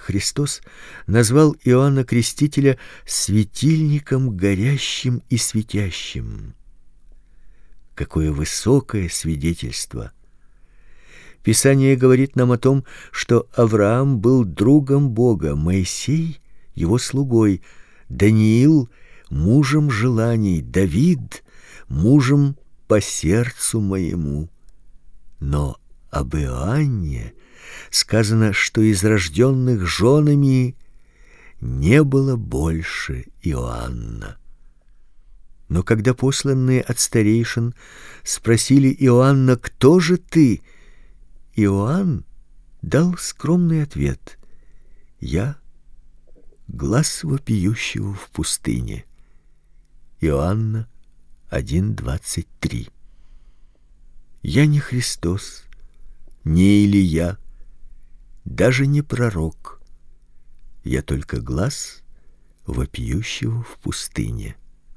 Христос назвал Иоанна Крестителя светильником горящим и светящим. Какое высокое свидетельство! Писание говорит нам о том, что Авраам был другом Бога, Моисей — его слугой, Даниил — мужем желаний, Давид — мужем по сердцу моему. Но об Иоанне сказано, что из рожденных женами не было больше Иоанна. Но когда посланные от старейшин спросили Иоанна: «Кто же ты?», Иоанн дал скромный ответ: «Я — глас вопиющего в пустыне». Иоанна 1:23. Я не Христос, не Илия, даже не пророк. Я только глас вопиющего в пустыне.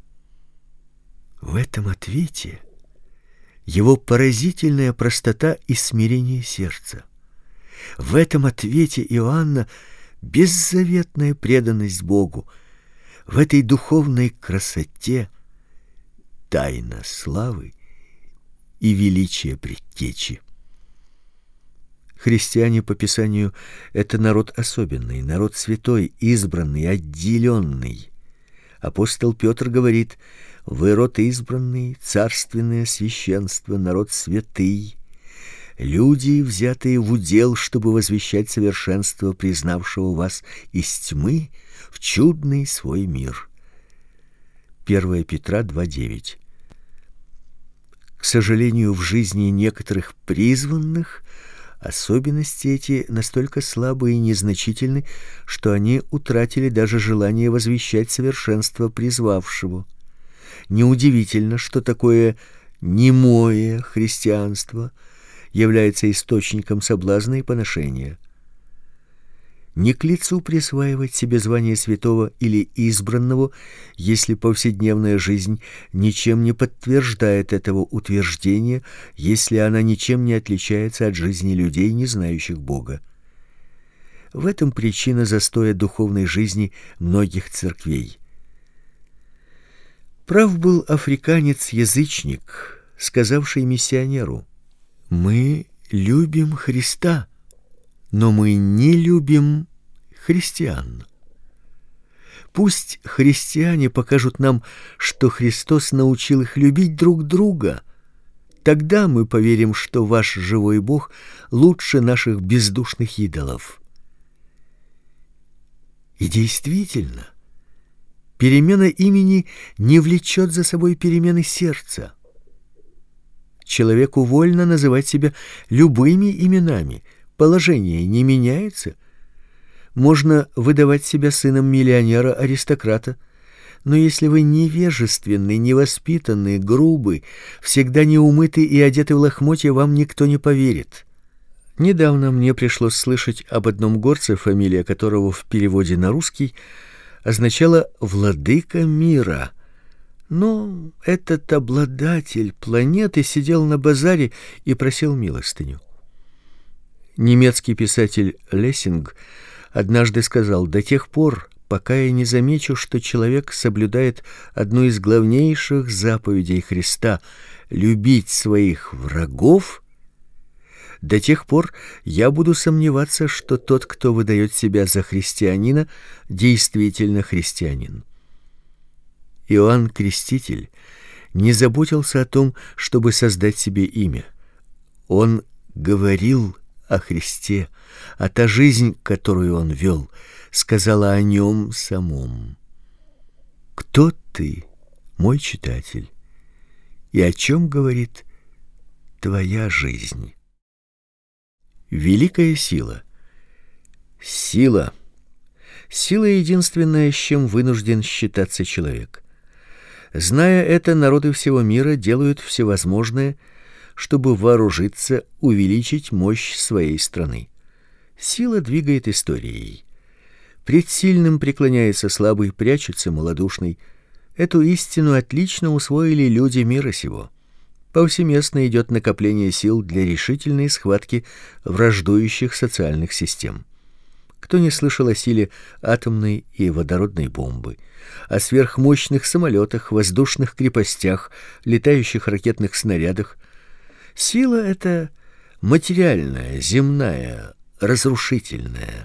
В этом ответе его поразительная простота и смирение сердца. В этом ответе Иоанна беззаветная преданность Богу. В этой духовной красоте тайна славы и величия предтечи. Христиане по Писанию — это народ особенный, народ святой, избранный, отделенный. Апостол Петр говорит: «Вы род избранный, царственное священство, народ святый, люди, взятые в удел, чтобы возвещать совершенство признавшего вас из тьмы в чудный свой мир». 1 Петра 2:9. К сожалению, в жизни некоторых призванных особенности эти настолько слабы и незначительны, что они утратили даже желание возвещать совершенство призвавшего. Неудивительно, что такое немое христианство является источником соблазна и поношения. Не к лицу присваивать себе звание святого или избранного, если повседневная жизнь ничем не подтверждает этого утверждения, если она ничем не отличается от жизни людей, не знающих Бога. В этом причина застоя духовной жизни многих церквей. Прав был африканец-язычник, сказавший миссионеру: «Мы любим Христа, но мы не любим христиан. Пусть христиане покажут нам, что Христос научил их любить друг друга. Тогда мы поверим, что ваш живой Бог лучше наших бездушных идолов». И действительно, перемена имени не влечет за собой перемены сердца. Человеку вольно называть себя любыми именами, положение не меняется. Можно выдавать себя сыном миллионера-аристократа, но если вы невежественны, невоспитанны, грубы, всегда неумыты и одеты в лохмотья, вам никто не поверит. Недавно мне пришлось слышать об одном горце, фамилия которого в переводе на русский означала «владыка мира». Но этот обладатель планеты сидел на базаре и просил милостыню. Немецкий писатель Лессинг однажды сказал: «До тех пор, пока я не замечу, что человек соблюдает одну из главнейших заповедей Христа — любить своих врагов, до тех пор я буду сомневаться, что тот, кто выдает себя за христианина, действительно христианин». Иоанн Креститель не заботился о том, чтобы создать себе имя. Он говорил о Христе, а та жизнь, которую он вел, сказала о нем самом. Кто ты, мой читатель, и о чем говорит твоя жизнь? Великая сила. Сила единственное, с чем вынужден считаться человек. Зная это, народы всего мира делают всевозможное, чтобы вооружиться, увеличить мощь своей страны. Сила двигает историей. Пред сильным преклоняется слабый, прячется малодушный. Эту истину отлично усвоили люди мира сего. Повсеместно идет накопление сил для решительной схватки враждующих социальных систем. Кто не слышал о силе атомной и водородной бомбы, о сверхмощных самолетах, воздушных крепостях, летающих ракетных снарядах? Сила — это материальная, земная, разрушительная.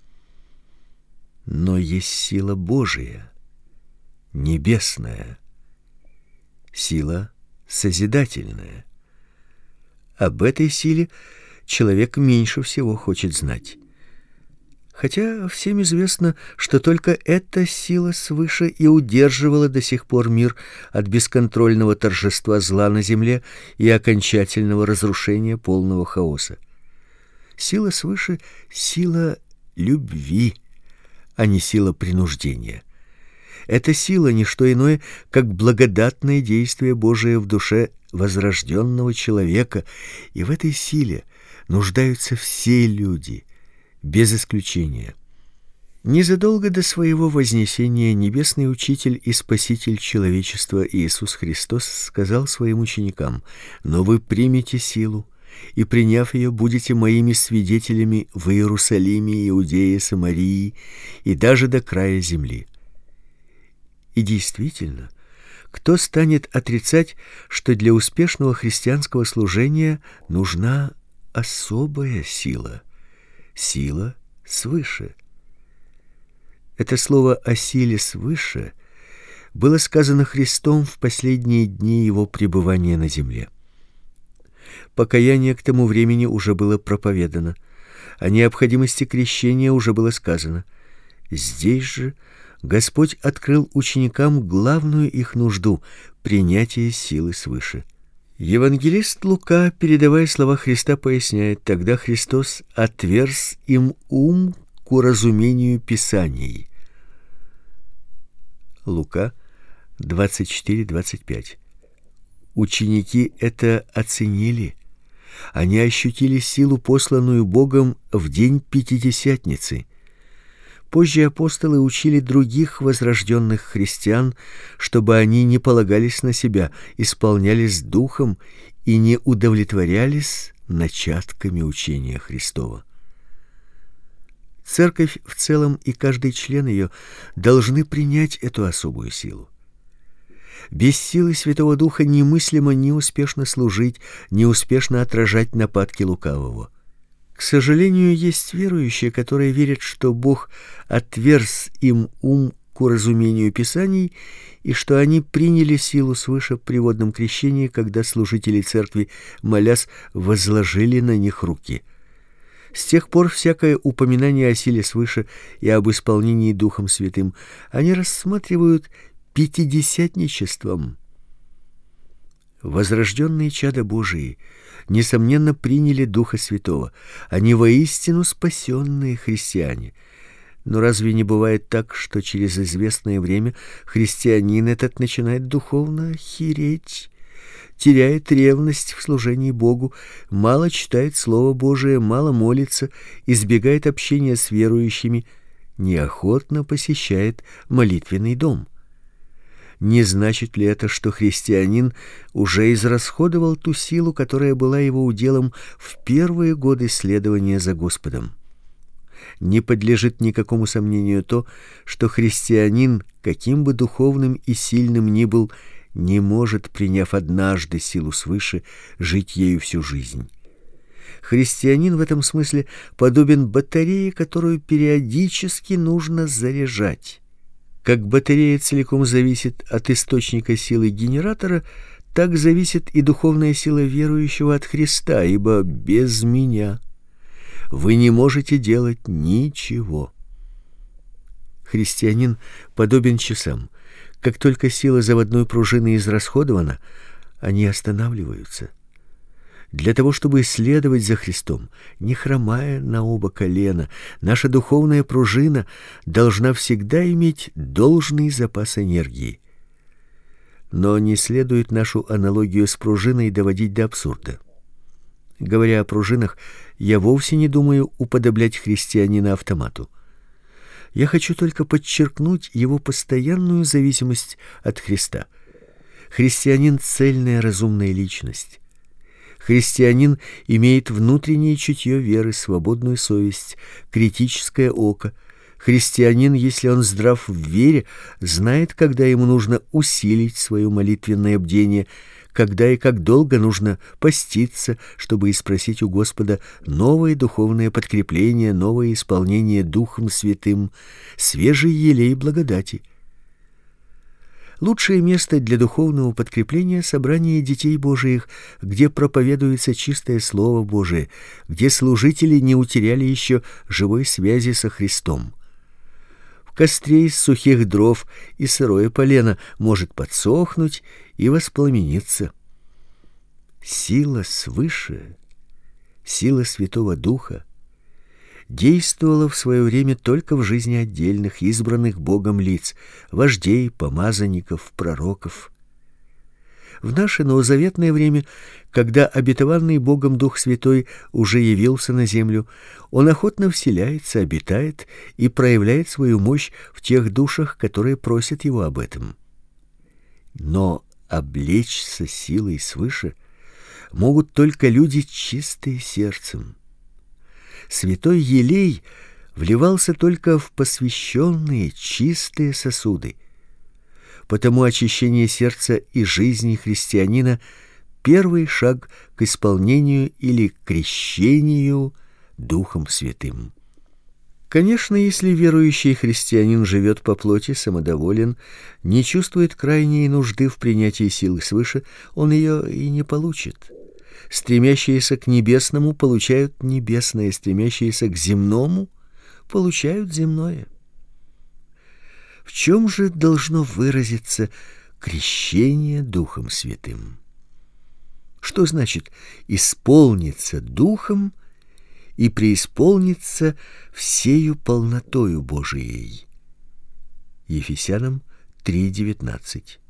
Но есть сила Божия, небесная, сила созидательная. Об этой силе человек меньше всего хочет знать. Хотя всем известно, что только эта сила свыше и удерживала до сих пор мир от бесконтрольного торжества зла на земле и окончательного разрушения полного хаоса. Сила свыше — сила любви, а не сила принуждения. Эта сила — не что иное, как благодатное действие Божие в душе возрожденного человека, и в этой силе нуждаются все люди, без исключения. Незадолго до своего вознесения небесный учитель и спаситель человечества Иисус Христос сказал своим ученикам: «Но вы примете силу, и, приняв ее, будете моими свидетелями в Иерусалиме, Иудее, Самарии и даже до края земли». И действительно, кто станет отрицать, что для успешного христианского служения нужна особая сила? Сила свыше. Это слово о силе свыше было сказано Христом в последние дни его пребывания на земле. Покаяние к тому времени уже было проповедано, о необходимости крещения уже было сказано. Здесь же Господь открыл ученикам главную их нужду — принятие силы свыше. Евангелист Лука, передавая слова Христа, поясняет: «Тогда Христос отверз им ум к уразумению Писаний». Лука 24:25. Ученики это оценили. Они ощутили силу, посланную Богом в день Пятидесятницы. Позже апостолы учили других возрожденных христиан, чтобы они не полагались на себя, исполнялись духом и не удовлетворялись начатками учения Христова. Церковь в целом и каждый член ее должны принять эту особую силу. Без силы Святого Духа немыслимо ни успешно служить, ни успешно отражать нападки лукавого. К сожалению, есть верующие, которые верят, что Бог отверз им ум к уразумению Писаний и что они приняли силу свыше при водном крещении, когда служители церкви, молясь, возложили на них руки. С тех пор всякое упоминание о силе свыше и об исполнении Духом Святым они рассматривают пятидесятничеством. Возрожденные чада Божии несомненно приняли Духа Святого. Они воистину спасенные христиане. Но разве не бывает так, что через известное время христианин этот начинает духовно хиреть, теряет ревность в служении Богу, мало читает Слово Божие, мало молится, избегает общения с верующими, неохотно посещает молитвенный дом? Не значит ли это, что христианин уже израсходовал ту силу, которая была его уделом в первые годы следования за Господом? Не подлежит никакому сомнению то, что христианин, каким бы духовным и сильным ни был, не может, приняв однажды силу свыше, жить ею всю жизнь. Христианин в этом смысле подобен батарее, которую периодически нужно заряжать. Как батарея целиком зависит от источника силы генератора, так зависит и духовная сила верующего от Христа, ибо без меня вы не можете делать ничего. Христианин подобен часам. Как только сила заводной пружины израсходована, они останавливаются. Для того, чтобы следовать за Христом, не хромая на оба колена, наша духовная пружина должна всегда иметь должный запас энергии. Но не следует нашу аналогию с пружиной доводить до абсурда. Говоря о пружинах, я вовсе не думаю уподоблять христианина автомату. Я хочу только подчеркнуть его постоянную зависимость от Христа. Христианин — цельная разумная личность. Христианин имеет внутреннее чутье веры, свободную совесть, критическое око. Христианин, если он здрав в вере, знает, когда ему нужно усилить свое молитвенное бдение, когда и как долго нужно поститься, чтобы испросить у Господа новое духовное подкрепление, новое исполнение Духом Святым, свежий елей благодати. Лучшее место для духовного подкрепления — собрание детей Божиих, где проповедуется чистое Слово Божие, где служители не утеряли еще живой связи со Христом. В костре из сухих дров и сырое полено может подсохнуть и воспламениться. Сила свыше, сила Святого Духа действовала в свое время только в жизни отдельных, избранных Богом лиц, вождей, помазанников, пророков. В наше новозаветное время, когда обетованный Богом Дух Святой уже явился на землю, Он охотно вселяется, обитает и проявляет свою мощь в тех душах, которые просят Его об этом. Но облечься силой свыше могут только люди чистые сердцем. Святой елей вливался только в посвященные чистые сосуды. Потому очищение сердца и жизни христианина — первый шаг к исполнению или крещению Духом Святым. Конечно, если верующий христианин живет по плоти, самодоволен, не чувствует крайней нужды в принятии силы свыше, он ее и не получит. Стремящиеся к небесному получают небесное, стремящиеся к земному получают земное. В чем же должно выразиться крещение Духом Святым? Что значит исполниться Духом и преисполниться всею полнотою Божией? Ефесянам 3:19.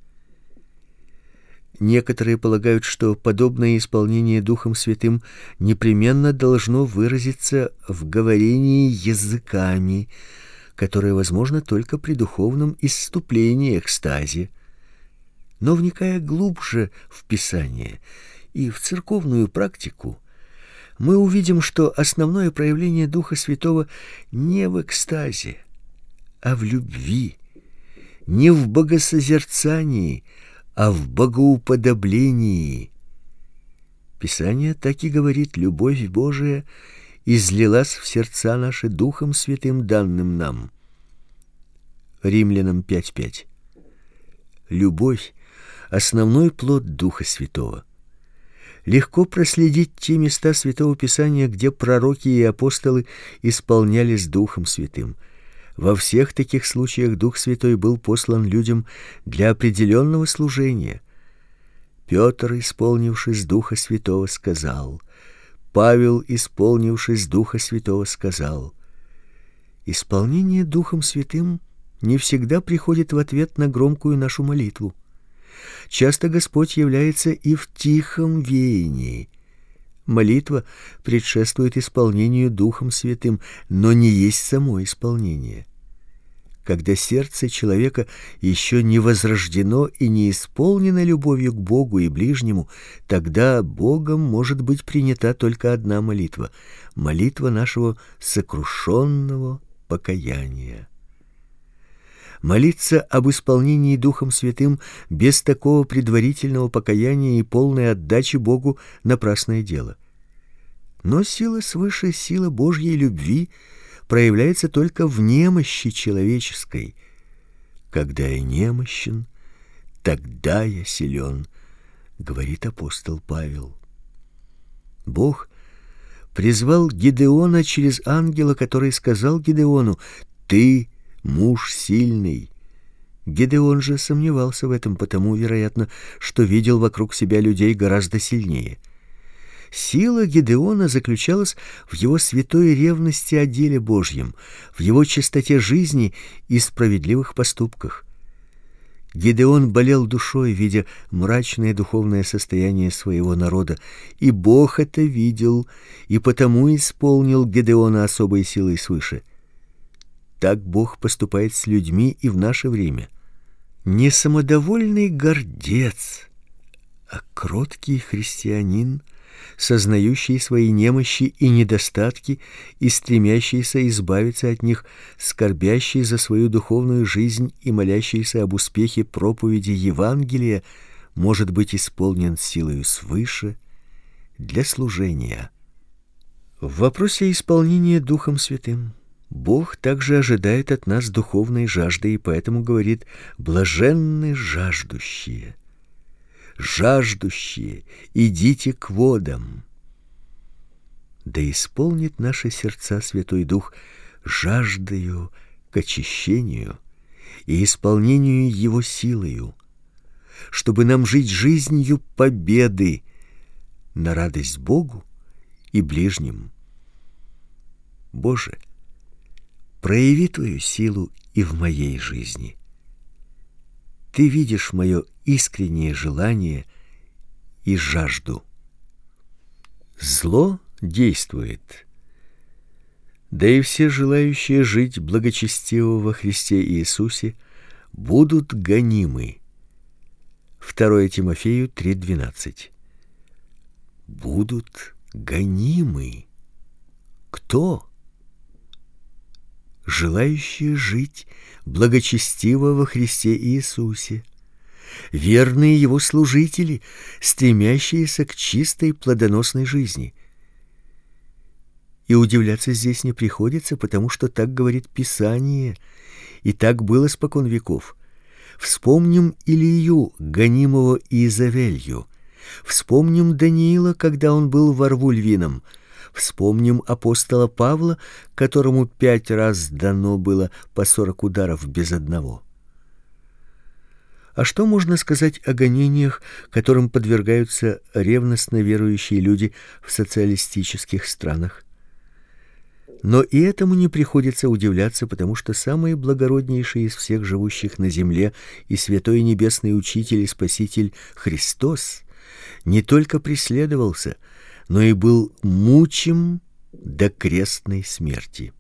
Некоторые полагают, что подобное исполнение Духом Святым непременно должно выразиться в говорении языками, которое возможно только при духовном исступлении, экстазе. Но вникая глубже в Писание и в церковную практику, мы увидим, что основное проявление Духа Святого не в экстазе, а в любви, не в богосозерцании, а в богоуподоблении. Писание так и говорит: любовь Божия излилась в сердца наши Духом Святым, данным нам. Римлянам 5:5. Любовь — основной плод Духа Святого. Легко проследить те места Святого Писания, где пророки и апостолы исполнялись Духом Святым. Во всех таких случаях Дух Святой был послан людям для определенного служения. Петр, исполнившись Духа Святого, сказал. Павел, исполнившись Духа Святого, сказал. Исполнение Духом Святым не всегда приходит в ответ на громкую нашу молитву. Часто Господь является и в тихом веянии. Молитва предшествует исполнению Духом Святым, но не есть само исполнение. Когда сердце человека еще не возрождено и не исполнено любовью к Богу и ближнему, тогда Богом может быть принята только одна молитва — молитва нашего сокрушенного покаяния. Молиться об исполнении Духом Святым без такого предварительного покаяния и полной отдачи Богу — напрасное дело. Но сила свыше, сила Божьей любви проявляется только в немощи человеческой. «Когда я немощен, тогда я силен», — говорит апостол Павел. Бог призвал Гидеона через ангела, который сказал Гидеону: «Ты муж сильный». Гидеон же сомневался в этом, потому, вероятно, что видел вокруг себя людей гораздо сильнее. Сила Гидеона заключалась в его святой ревности о деле Божьем, в его чистоте жизни и справедливых поступках. Гидеон болел душой, видя мрачное духовное состояние своего народа, и Бог это видел, и потому исполнил Гидеона особой силой свыше. Так Бог поступает с людьми и в наше время. Не самодовольный гордец, а кроткий христианин сознающие свои немощи и недостатки и стремящиеся избавиться от них, скорбящие за свою духовную жизнь и молящиеся об успехе проповеди Евангелия, может быть исполнен силою свыше для служения. В вопросе исполнения Духом Святым Бог также ожидает от нас духовной жажды, и поэтому говорит: «Блаженны жаждущие, жаждущие, идите к водам». Да исполнит наши сердца Святой Дух жаждою к очищению и исполнению Его силою, чтобы нам жить жизнью победы на радость Богу и ближним. Боже, прояви Твою силу и в моей жизни. Ты видишь мое искреннее желание и жажду. Зло действует. Да и все желающие жить благочестиво во Христе Иисусе будут гонимы. 2 Тимофею 3:12. Будут гонимы. Кто? Желающие жить благочестиво во Христе Иисусе, верные Его служители, стремящиеся к чистой плодоносной жизни. И удивляться здесь не приходится, потому что так говорит Писание, и так было спокон веков. Вспомним Илию, гонимого Иезавелью. Вспомним Даниила, когда он был во рву львином. Вспомним апостола Павла, которому 5 раз дано было по 40 ударов без одного. А что можно сказать о гонениях, которым подвергаются ревностно верующие люди в социалистических странах? Но и этому не приходится удивляться, потому что самый благороднейший из всех живущих на земле и святой небесный учитель и спаситель Христос не только преследовался, но и был мучим до крестной смерти.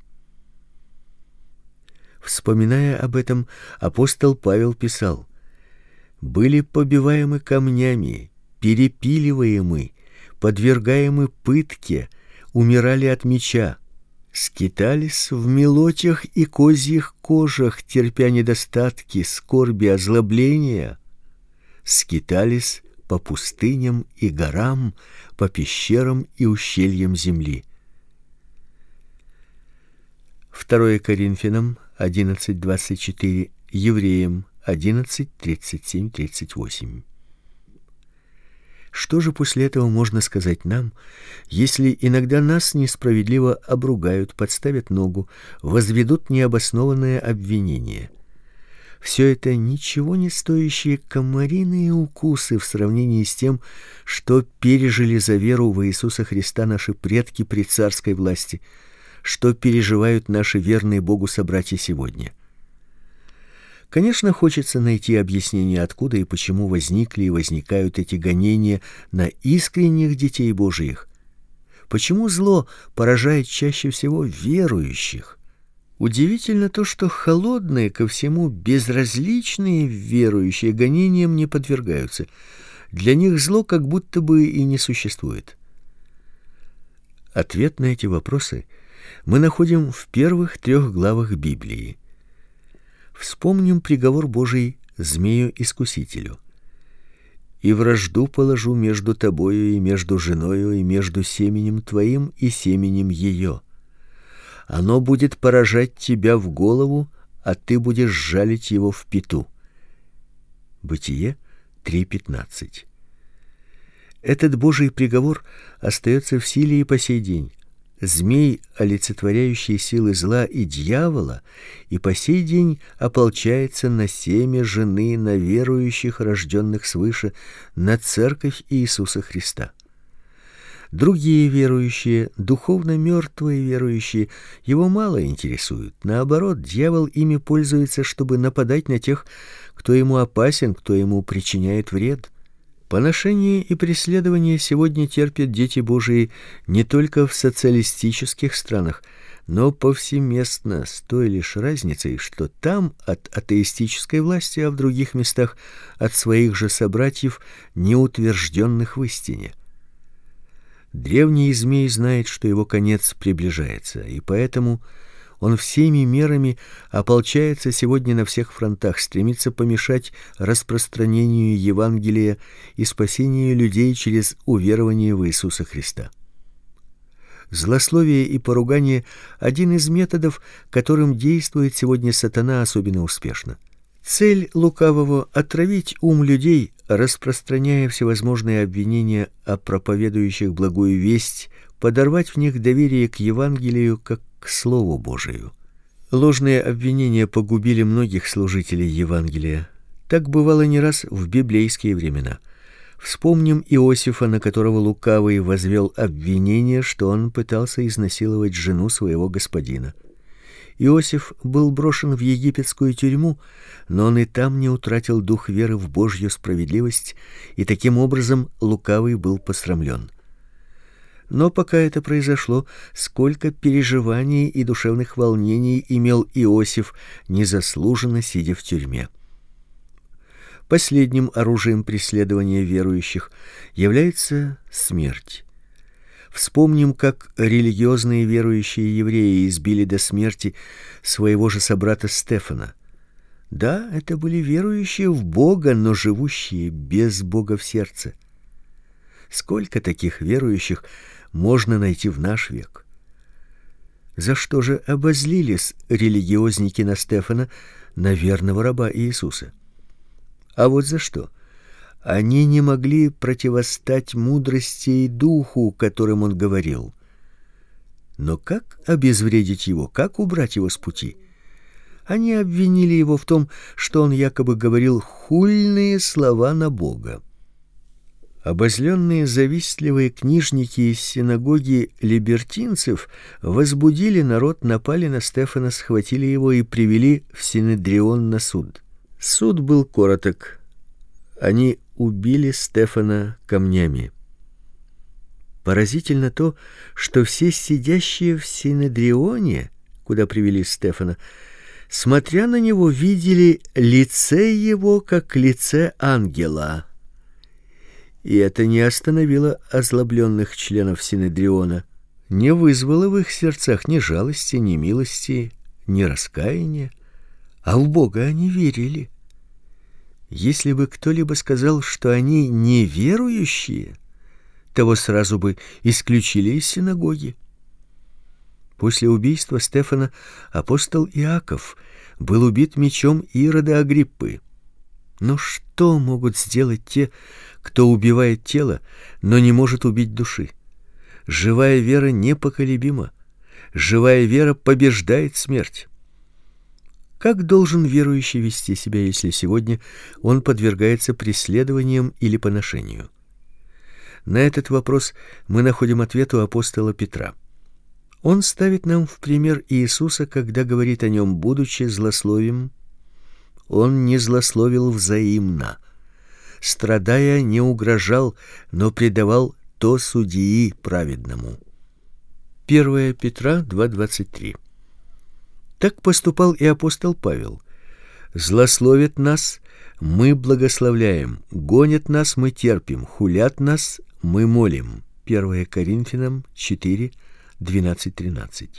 Вспоминая об этом, апостол Павел писал: «Были побиваемы камнями, перепиливаемы, подвергаемы пытке, умирали от меча, скитались в мелотях и козьих кожах, терпя недостатки, скорби, озлобления, скитались по пустыням и горам, по пещерам и ущельям земли». 2 Коринфянам 11:24, Евреям 11:37-38. Что же после этого можно сказать нам, если иногда нас несправедливо обругают, подставят ногу, возведут необоснованное обвинение? Все это ничего не стоящие комариные укусы в сравнении с тем, что пережили за веру в Иисуса Христа наши предки при царской власти, что переживают наши верные Богу собратья сегодня. Конечно, хочется найти объяснение, откуда и почему возникли и возникают эти гонения на искренних детей Божиих. Почему зло поражает чаще всего верующих? Удивительно то, что холодные ко всему безразличные верующие гонениям не подвергаются. Для них зло как будто бы и не существует. Ответ на эти вопросы мы находим в первых 3 главах Библии. Вспомним приговор Божий змею-искусителю: «И вражду положу между тобою и между женою, и между семенем твоим и семенем ее. Оно будет поражать тебя в голову, а ты будешь жалить его в пяту». Бытие 3:15. Этот Божий приговор остается в силе и по сей день. Змей, олицетворяющий силы зла и дьявола, и по сей день ополчается на семя жены, на верующих, рожденных свыше, на церковь Иисуса Христа. Другие верующие, духовно мертвые верующие, его мало интересуют. Наоборот, дьявол ими пользуется, чтобы нападать на тех, кто ему опасен, кто ему причиняет вред. Поношение и преследование сегодня терпят дети Божии не только в социалистических странах, но повсеместно, с той лишь разницей, что там от атеистической власти, а в других местах от своих же собратьев, не утвержденных в истине. Древний змей знает, что его конец приближается, и поэтому он всеми мерами ополчается сегодня на всех фронтах, стремится помешать распространению Евангелия и спасению людей через уверование в Иисуса Христа. Злословие и поругание – один из методов, которым действует сегодня сатана особенно успешно. Цель лукавого – отравить ум людей, распространяя всевозможные обвинения о проповедующих благую весть, подорвать в них доверие к Евангелию как к Слову Божию. Ложные обвинения погубили многих служителей Евангелия. Так бывало не раз в библейские времена. Вспомним Иосифа, на которого лукавый возвел обвинение, что он пытался изнасиловать жену своего господина. Иосиф был брошен в египетскую тюрьму, но он и там не утратил дух веры в Божью справедливость, и таким образом лукавый был посрамлен. Но пока это произошло, сколько переживаний и душевных волнений имел Иосиф, незаслуженно сидя в тюрьме. Последним оружием преследования верующих является смерть. Вспомним, как религиозные верующие евреи избили до смерти своего же собрата Стефана. Да, это были верующие в Бога, но живущие без Бога в сердце. Сколько таких верующих можно найти в наш век? За что же обозлились религиозники на Стефана, на верного раба Иисуса? А вот за что. Они не могли противостать мудрости и духу, которым он говорил. Но как обезвредить его, как убрать его с пути? Они обвинили его в том, что он якобы говорил хульные слова на Бога. Обозленные завистливые книжники из синагоги либертинцев возбудили народ, напали на Стефана, схватили его и привели в Синедрион на суд. Суд был короток. Они убили Стефана камнями. Поразительно то, что все сидящие в Синедрионе, куда привели Стефана, смотря на него, видели лице его как лице ангела. И это не остановило озлобленных членов Синедриона, не вызвало в их сердцах ни жалости, ни милости, ни раскаяния, а в Бога они верили. Если бы кто-либо сказал, что они неверующие, того сразу бы исключили из синагоги. После убийства Стефана апостол Иаков был убит мечом Ирода Агриппы. Но что могут сделать те, кто убивает тело, но не может убить души? Живая вера непоколебима. Живая вера побеждает смерть. Как должен верующий вести себя, если сегодня он подвергается преследованиям или поношению? На этот вопрос мы находим ответ у апостола Петра. Он ставит нам в пример Иисуса, когда говорит о нем: будучи злословим, он не злословил взаимно, страдая, не угрожал, но предавал то судьи праведному. 1 Петра 2:23. Так поступал и апостол Павел. Злословят нас, мы благословляем, гонят нас, мы терпим, хулят нас, мы молим. 1 Коринфянам 4:12-13.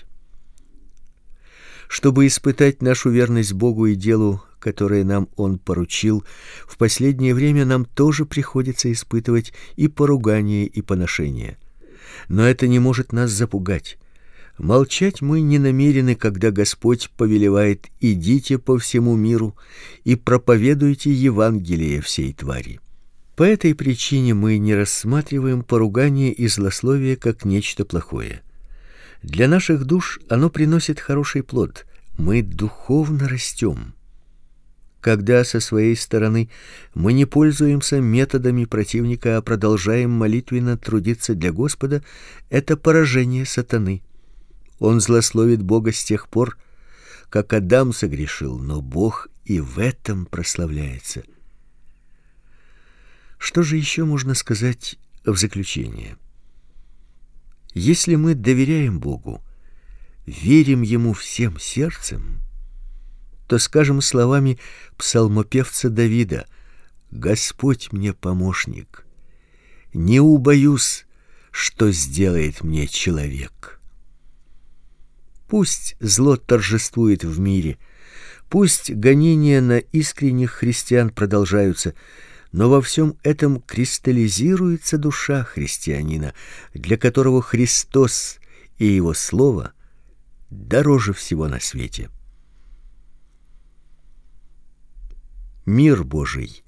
Чтобы испытать нашу верность Богу и делу, которое нам Он поручил, в последнее время нам тоже приходится испытывать и поругание, и поношение. Но это не может нас запугать. Молчать мы не намерены, когда Господь повелевает: идите по всему миру и проповедуйте Евангелие всей твари. По этой причине мы не рассматриваем поругание и злословие как нечто плохое. Для наших душ оно приносит хороший плод. Мы духовно растем. Когда со своей стороны мы не пользуемся методами противника, а продолжаем молитвенно трудиться для Господа, это поражение сатаны. Он злословит Бога с тех пор, как Адам согрешил, но Бог и в этом прославляется. Что же еще можно сказать в заключение? Если мы доверяем Богу, верим Ему всем сердцем, то скажем словами псалмопевца Давида: «Господь мне помощник, не убоюсь, что сделает мне человек. Пусть зло торжествует в мире, пусть гонения на искренних христиан продолжаются, но во всем этом кристаллизируется душа христианина, для которого Христос и его слово дороже всего на свете. Мир Божий.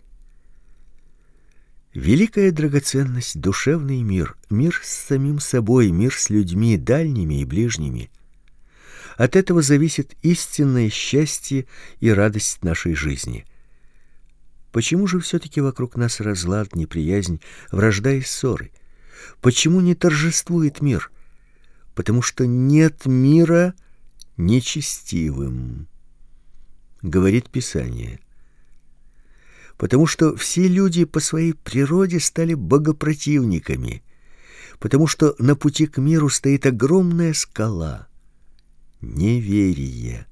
Великая драгоценность — душевный мир, мир с самим собой, мир с людьми, дальними и ближними. От этого зависит истинное счастье и радость нашей жизни. Почему же все-таки вокруг нас разлад, неприязнь, вражда и ссоры? Почему не торжествует мир? Потому что нет мира нечестивым, говорит Писание. Потому что все люди по своей природе стали богопротивниками, потому что на пути к миру стоит огромная скала — неверие.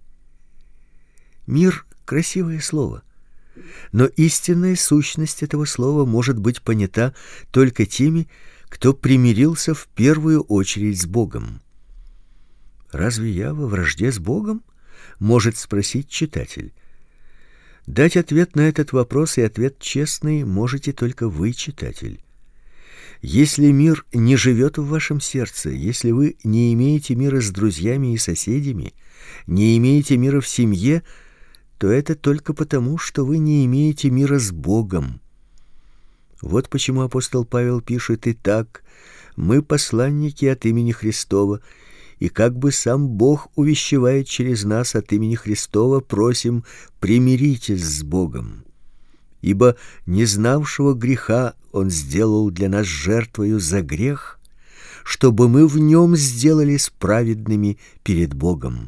Мир — красивое слово, но истинная сущность этого слова может быть понята только теми, кто примирился в первую очередь с Богом. Разве я во вражде с Богом? Может спросить читатель. Дать ответ на этот вопрос, и ответ честный, можете только вы, читатель. Если мир не живет в вашем сердце, если вы не имеете мира с друзьями и соседями, не имеете мира в семье, то это только потому, что вы не имеете мира с Богом. Вот почему апостол Павел пишет: «Итак, мы посланники от имени Христова, и как бы сам Бог увещевает через нас от имени Христова, просим, примиритесь с Богом. Ибо не знавшего греха Он сделал для нас жертвою за грех, чтобы мы в нем сделались праведными перед Богом».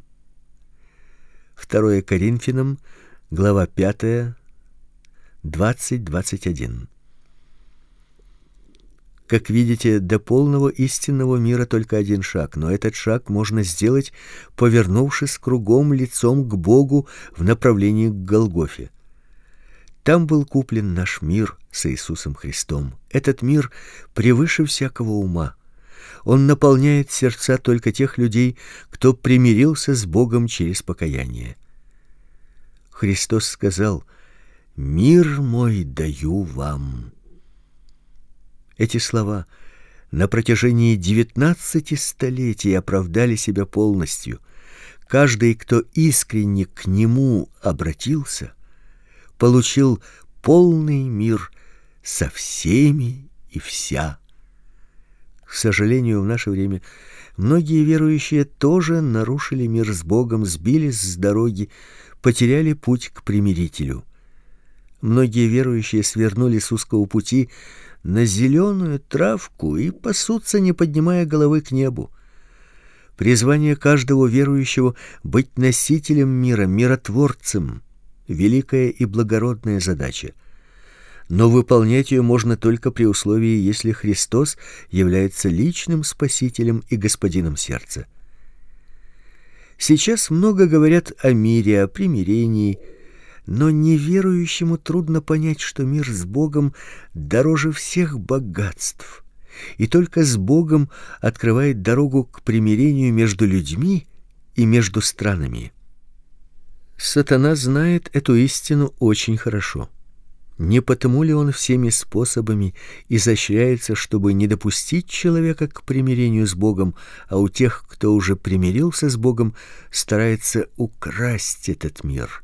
2 Коринфянам, глава 5, 20-21. Как видите, до полного истинного мира только один шаг, но этот шаг можно сделать, повернувшись кругом лицом к Богу в направлении к Голгофе. Там был куплен наш мир с Иисусом Христом. Этот мир превыше всякого ума. Он наполняет сердца только тех людей, кто примирился с Богом через покаяние. Христос сказал: «Мир мой даю вам». Эти слова на протяжении 19 столетий оправдали себя полностью. Каждый, кто искренне к нему обратился, получил полный мир со всеми и вся. К сожалению, в наше время многие верующие тоже нарушили мир с Богом, сбились с дороги, потеряли путь к примирителю. Многие верующие свернули с узкого пути на зеленую травку и пасутся, не поднимая головы к небу. Призвание каждого верующего — быть носителем мира, миротворцем — великая и благородная задача. Но выполнять ее можно только при условии, если Христос является личным спасителем и господином сердца. Сейчас много говорят о мире, о примирении, но неверующему трудно понять, что мир с Богом дороже всех богатств, и только с Богом открывает дорогу к примирению между людьми и между странами. Сатана знает эту истину очень хорошо. Не потому ли он всеми способами изощряется, чтобы не допустить человека к примирению с Богом, а у тех, кто уже примирился с Богом, старается украсть этот мир?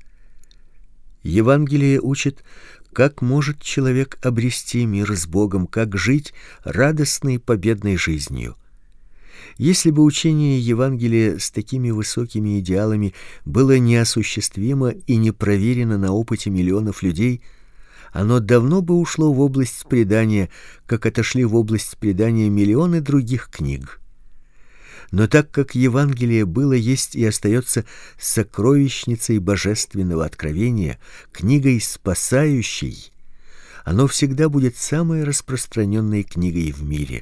Евангелие учит, как может человек обрести мир с Богом, как жить радостной победной жизнью. Если бы учение Евангелия с такими высокими идеалами было неосуществимо и не проверено на опыте миллионов людей, оно давно бы ушло в область предания, как отошли в область предания миллионы других книг. Но так как Евангелие было, есть и остается сокровищницей божественного откровения, книгой спасающей, оно всегда будет самой распространенной книгой в мире.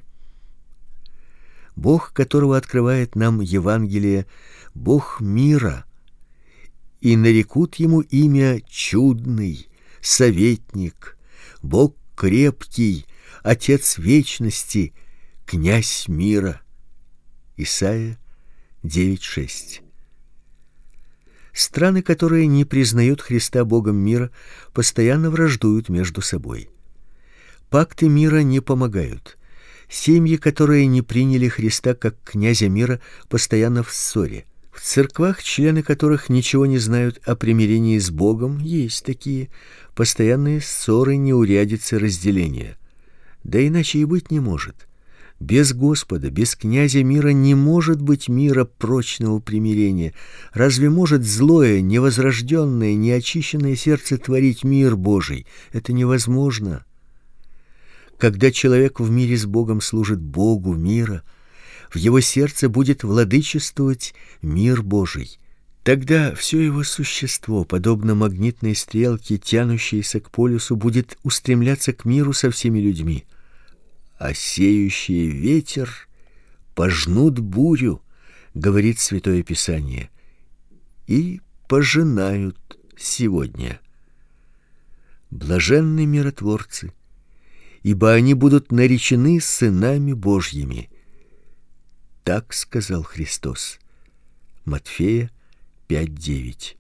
Бог, которого открывает нам Евангелие, Бог мира, и нарекут ему имя Чудный, Советник, Бог крепкий, Отец вечности, князь мира. Исайя 9:6. Страны, которые не признают Христа Богом мира, постоянно враждуют между собой. Пакты мира не помогают. Семьи, которые не приняли Христа как князя мира, постоянно в ссоре. В церквах, члены которых ничего не знают о примирении с Богом, есть такие постоянные ссоры, неурядицы, разделения. Да иначе и быть не может. Без Господа, без князя мира не может быть мира, прочного примирения. Разве может злое, невозрожденное, неочищенное сердце творить мир Божий? Это невозможно. Когда человек в мире с Богом служит Богу мира, в его сердце будет владычествовать мир Божий. Тогда все его существо, подобно магнитной стрелке, тянущейся к полюсу, будет устремляться к миру со всеми людьми. А сеющие ветер пожнут бурю, говорит Святое Писание, и пожинают сегодня. Блаженны миротворцы, ибо они будут наречены сынами Божьими. Так сказал Христос. Матфея 5:9.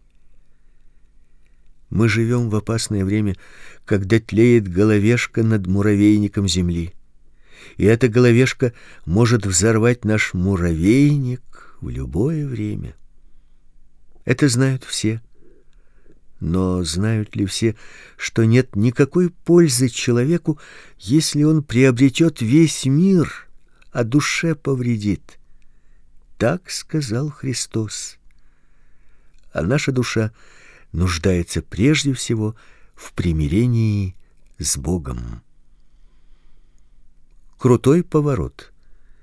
Мы живем в опасное время, когда тлеет головешка над муравейником земли. И эта головешка может взорвать наш муравейник в любое время. Это знают все. Но знают ли все, что нет никакой пользы человеку, если он приобретет весь мир, а душе повредит? Так сказал Христос. А наша душа нуждается прежде всего в примирении с Богом. Крутой поворот.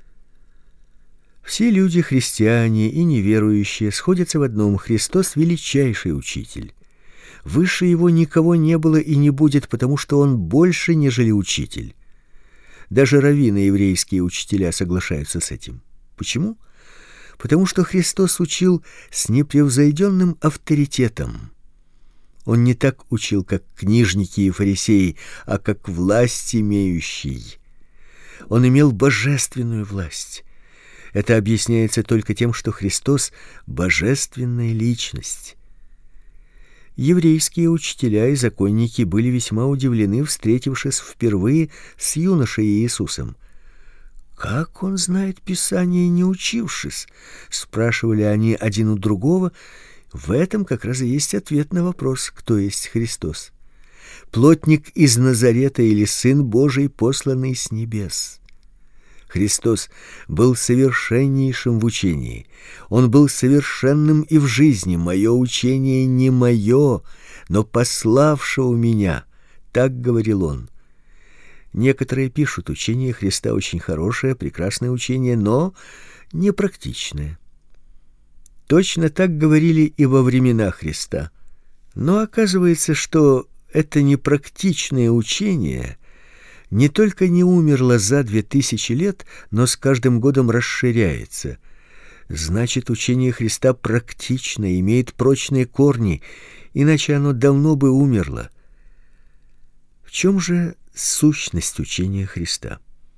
Все люди, христиане и неверующие, сходятся в одном: Христос — величайший учитель. Выше его никого не было и не будет, потому что он больше, нежели учитель. Даже раввины, еврейские учителя, соглашаются с этим. Почему? Потому что Христос учил с непревзойденным авторитетом. Он не так учил, как книжники и фарисеи, а как власть имеющий. Он имел божественную власть. Это объясняется только тем, что Христос — божественная личность. Еврейские учителя и законники были весьма удивлены, встретившись впервые с юношей Иисусом. «Как он знает Писание, не учившись?» — спрашивали они один у другого. В этом как раз и есть ответ на вопрос, кто есть Христос. Плотник из Назарета или Сын Божий, посланный с небес. Христос был совершеннейшим в учении. Он был совершенным и в жизни. «Мое учение не мое, но пославшего меня», — так говорил он. Некоторые пишут: учение Христа очень хорошее, прекрасное учение, но непрактичное. Точно так говорили и во времена Христа. Но оказывается, что это непрактичное учение не только не умерло за 2000 лет, но с каждым годом расширяется. Значит, учение Христа практично, имеет прочные корни, иначе оно давно бы умерло. В чем же сущность учения Христа?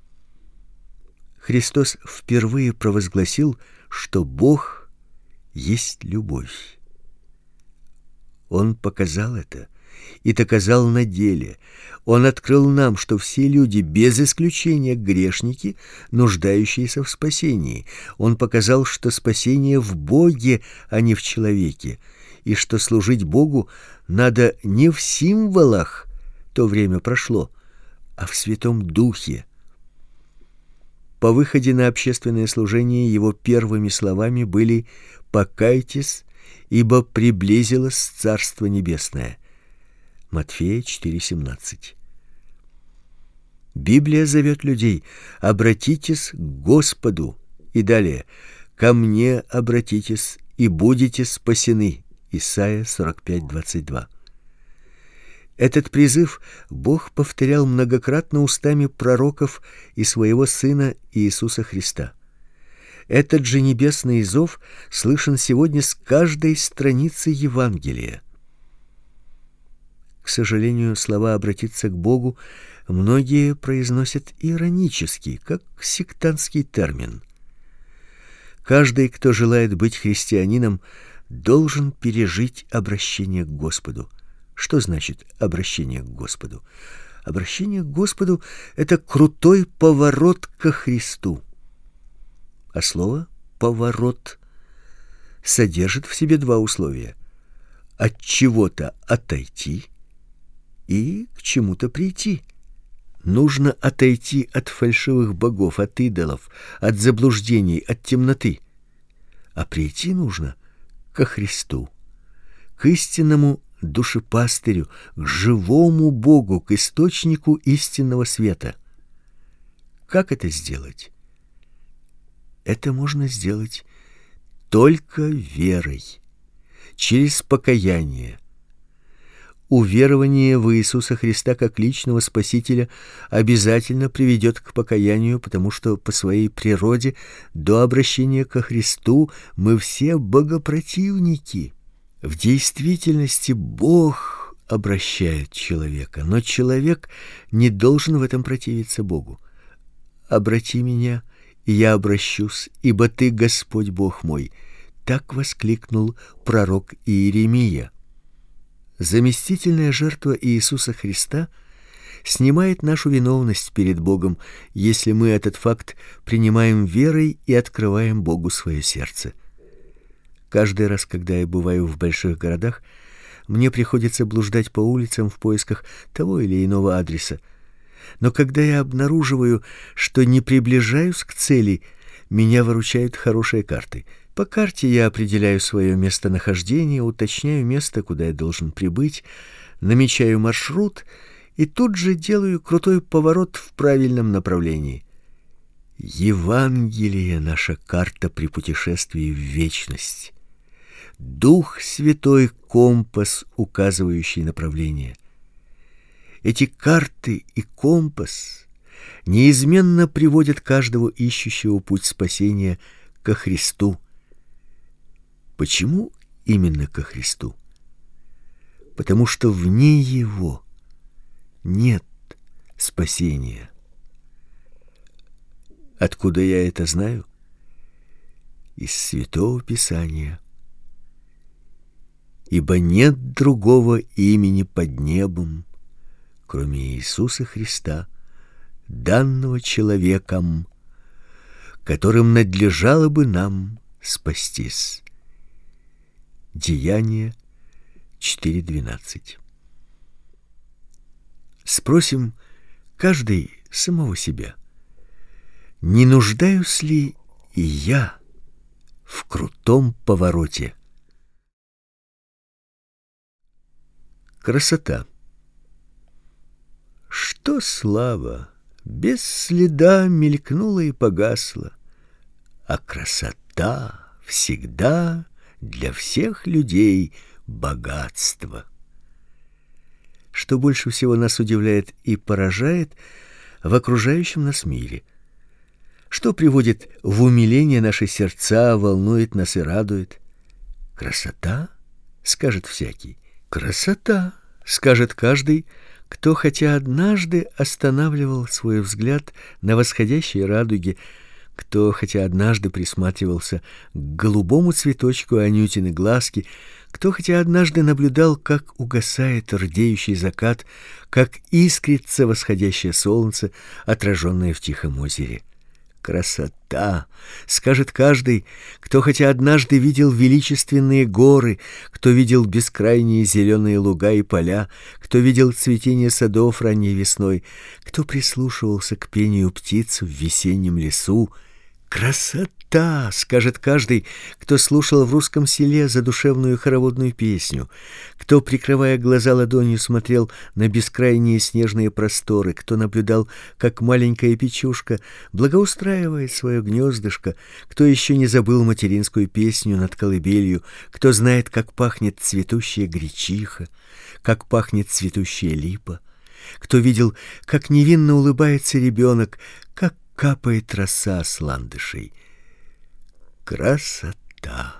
Христос впервые провозгласил, что Бог есть любовь. Он показал это и доказал на деле. Он открыл нам, что все люди, без исключения грешники, нуждающиеся в спасении. Он показал, что спасение в Боге, а не в человеке, и что служить Богу надо не в символах, то время прошло, а в Святом Духе. По выходе на общественное служение его первыми словами были: «Покайтесь, ибо приблизилось Царство Небесное». Матфея 4:17. Библия зовет людей: «Обратитесь к Господу». И далее: «Ко мне обратитесь, и будете спасены». Исайя 45:22. Этот призыв Бог повторял многократно устами пророков и своего Сына Иисуса Христа. Этот же небесный зов слышен сегодня с каждой страницы Евангелия. К сожалению, слова «обратиться к Богу» многие произносят иронически, как сектантский термин. Каждый, кто желает быть христианином, должен пережить обращение к Господу. Что значит обращение к Господу? Обращение к Господу — это крутой поворот ко Христу. А слово «поворот» содержит в себе два условия: от чего-то отойти и к чему-то прийти. Нужно отойти от фальшивых богов, от идолов, от заблуждений, от темноты. А прийти нужно ко Христу, к истинному душепастырю, к живому Богу, к источнику истинного света. Как это сделать? Это можно сделать только верой, через покаяние. Уверование в Иисуса Христа как личного Спасителя обязательно приведет к покаянию, потому что по своей природе до обращения ко Христу мы все богопротивники. В действительности Бог обращает человека, но человек не должен в этом противиться Богу. «Обрати меня, и я обращусь, ибо Ты, Господь Бог мой», — так воскликнул пророк Иеремия. Заместительная жертва Иисуса Христа снимает нашу виновность перед Богом, если мы этот факт принимаем верой и открываем Богу свое сердце. Каждый раз, когда я бываю в больших городах, мне приходится блуждать по улицам в поисках того или иного адреса. Но когда я обнаруживаю, что не приближаюсь к цели, меня выручают хорошие карты. По карте я определяю свое местонахождение, уточняю место, куда я должен прибыть, намечаю маршрут и тут же делаю крутой поворот в правильном направлении. Евангелие — наша карта при путешествии в вечность. Дух Святой — компас, указывающий направление. Эти карты и компас неизменно приводят каждого ищущего путь спасения ко Христу. Почему именно ко Христу? Потому что вне Его нет спасения. Откуда я это знаю? Из Святого Писания. Ибо нет другого имени под небом, кроме Иисуса Христа, данного человеком, которым надлежало бы нам спастись. Деяния 4:12. Спросим каждый самого себя: не нуждаюсь ли и я в крутом повороте? Красота. Что слава без следа мелькнула и погасла, а красота всегда для всех людей богатство. Что больше всего нас удивляет и поражает в окружающем нас мире? Что приводит в умиление наши сердца, волнует нас и радует? Красота, скажет всякий. Красота, скажет каждый, кто хотя однажды останавливал свой взгляд на восходящей радуге, кто хотя однажды присматривался к голубому цветочку Анютины глазки, кто хотя однажды наблюдал, как угасает рдеющий закат, как искрится восходящее солнце, отраженное в тихом озере. Красота, скажет каждый, кто хотя однажды видел величественные горы, кто видел бескрайние зеленые луга и поля, кто видел цветение садов ранней весной, кто прислушивался к пению птиц в весеннем лесу. Красота, скажет каждый, кто слушал в русском селе задушевную хороводную песню, кто, прикрывая глаза ладонью, смотрел на бескрайние снежные просторы, кто наблюдал, как маленькая печушка благоустраивает свое гнездышко, кто еще не забыл материнскую песню над колыбелью, кто знает, как пахнет цветущая гречиха, как пахнет цветущая липа, кто видел, как невинно улыбается ребенок, как капает роса с ландышей. Красота!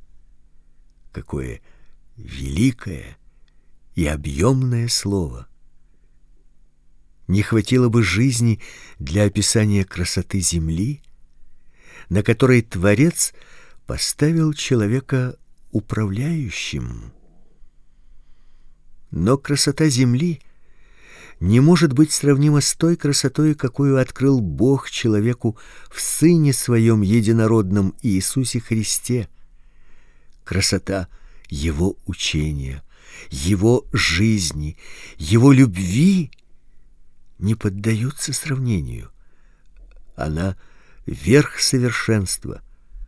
Какое великое и объемное слово! Не хватило бы жизни для описания красоты земли, на которой Творец поставил человека управляющим. Но красота земли не может быть сравнима с той красотой, какую открыл Бог человеку в Сыне Своем Единородном Иисусе Христе. Красота Его учения, Его жизни, Его любви не поддаются сравнению. Она верх совершенства.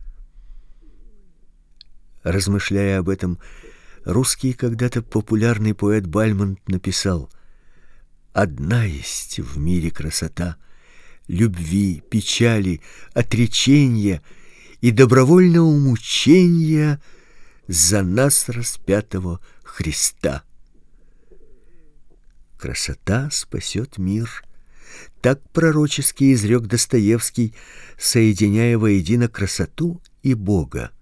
Размышляя об этом, русский когда-то популярный поэт Бальмонт написал: «Одна есть в мире красота любви, печали, отречения и добровольного мучения за нас распятого Христа». Красота спасет мир. Так пророчески изрек Достоевский, соединяя воедино красоту и Бога.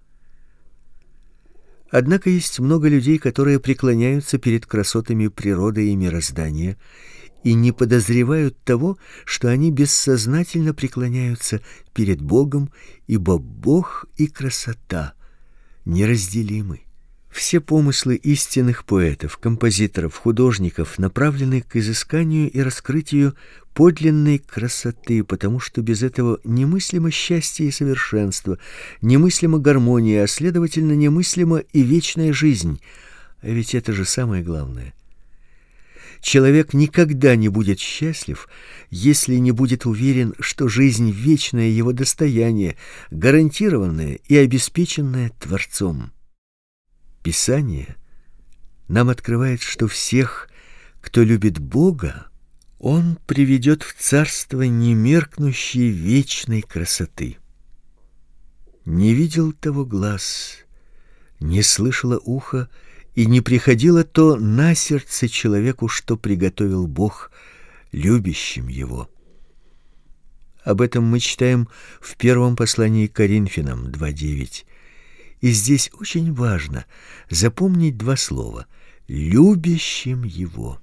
Однако есть много людей, которые преклоняются перед красотами природы и мироздания и не подозревают того, что они бессознательно преклоняются перед Богом, ибо Бог и красота неразделимы. Все помыслы истинных поэтов, композиторов, художников направлены к изысканию и раскрытию подлинной красоты, потому что без этого немыслимо счастье и совершенство, немыслима гармония, а следовательно немыслима и вечная жизнь. А ведь это же самое главное. Человек никогда не будет счастлив, если не будет уверен, что жизнь вечная его достояние, гарантированное и обеспеченное Творцом. Писание нам открывает, что всех, кто любит Бога, Он приведет в царство немеркнущей вечной красоты. Не видел того глаз, не слышало ухо, и не приходило то на сердце человеку, что приготовил Бог любящим Его. Об этом мы читаем в первом послании к Коринфянам 2:9. И здесь очень важно запомнить два слова: любящим Его.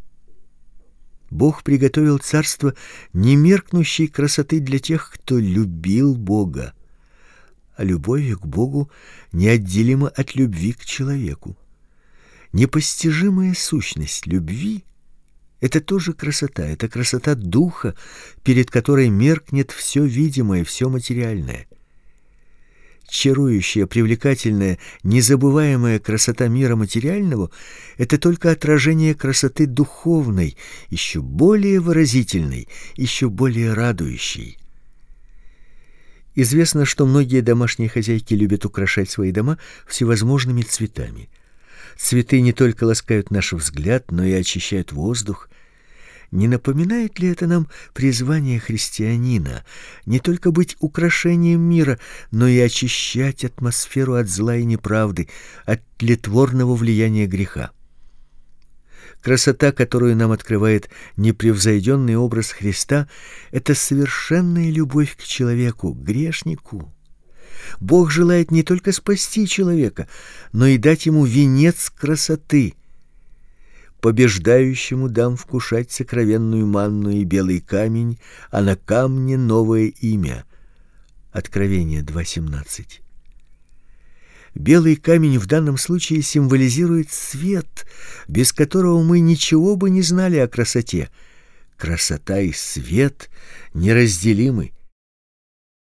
Бог приготовил царство немеркнущей красоты для тех, кто любил Бога. А любовь к Богу неотделима от любви к человеку. Непостижимая сущность любви — это тоже красота, это красота духа, перед которой меркнет все видимое, все материальное. Чарующая, привлекательная, незабываемая красота мира материального — это только отражение красоты духовной, еще более выразительной, еще более радующей. Известно, что многие домашние хозяйки любят украшать свои дома всевозможными цветами. Цветы не только ласкают наш взгляд, но и очищают воздух. Не напоминает ли это нам призвание христианина не только быть украшением мира, но и очищать атмосферу от зла и неправды, от тлетворного влияния греха? Красота, которую нам открывает непревзойденный образ Христа, это совершенная любовь к человеку, грешнику. Бог желает не только спасти человека, но и дать ему венец красоты. Побеждающему дам вкушать сокровенную манну и белый камень, а на камне новое имя. Откровение 2:17. Белый камень в данном случае символизирует свет, без которого мы ничего бы не знали о красоте. Красота и свет неразделимы.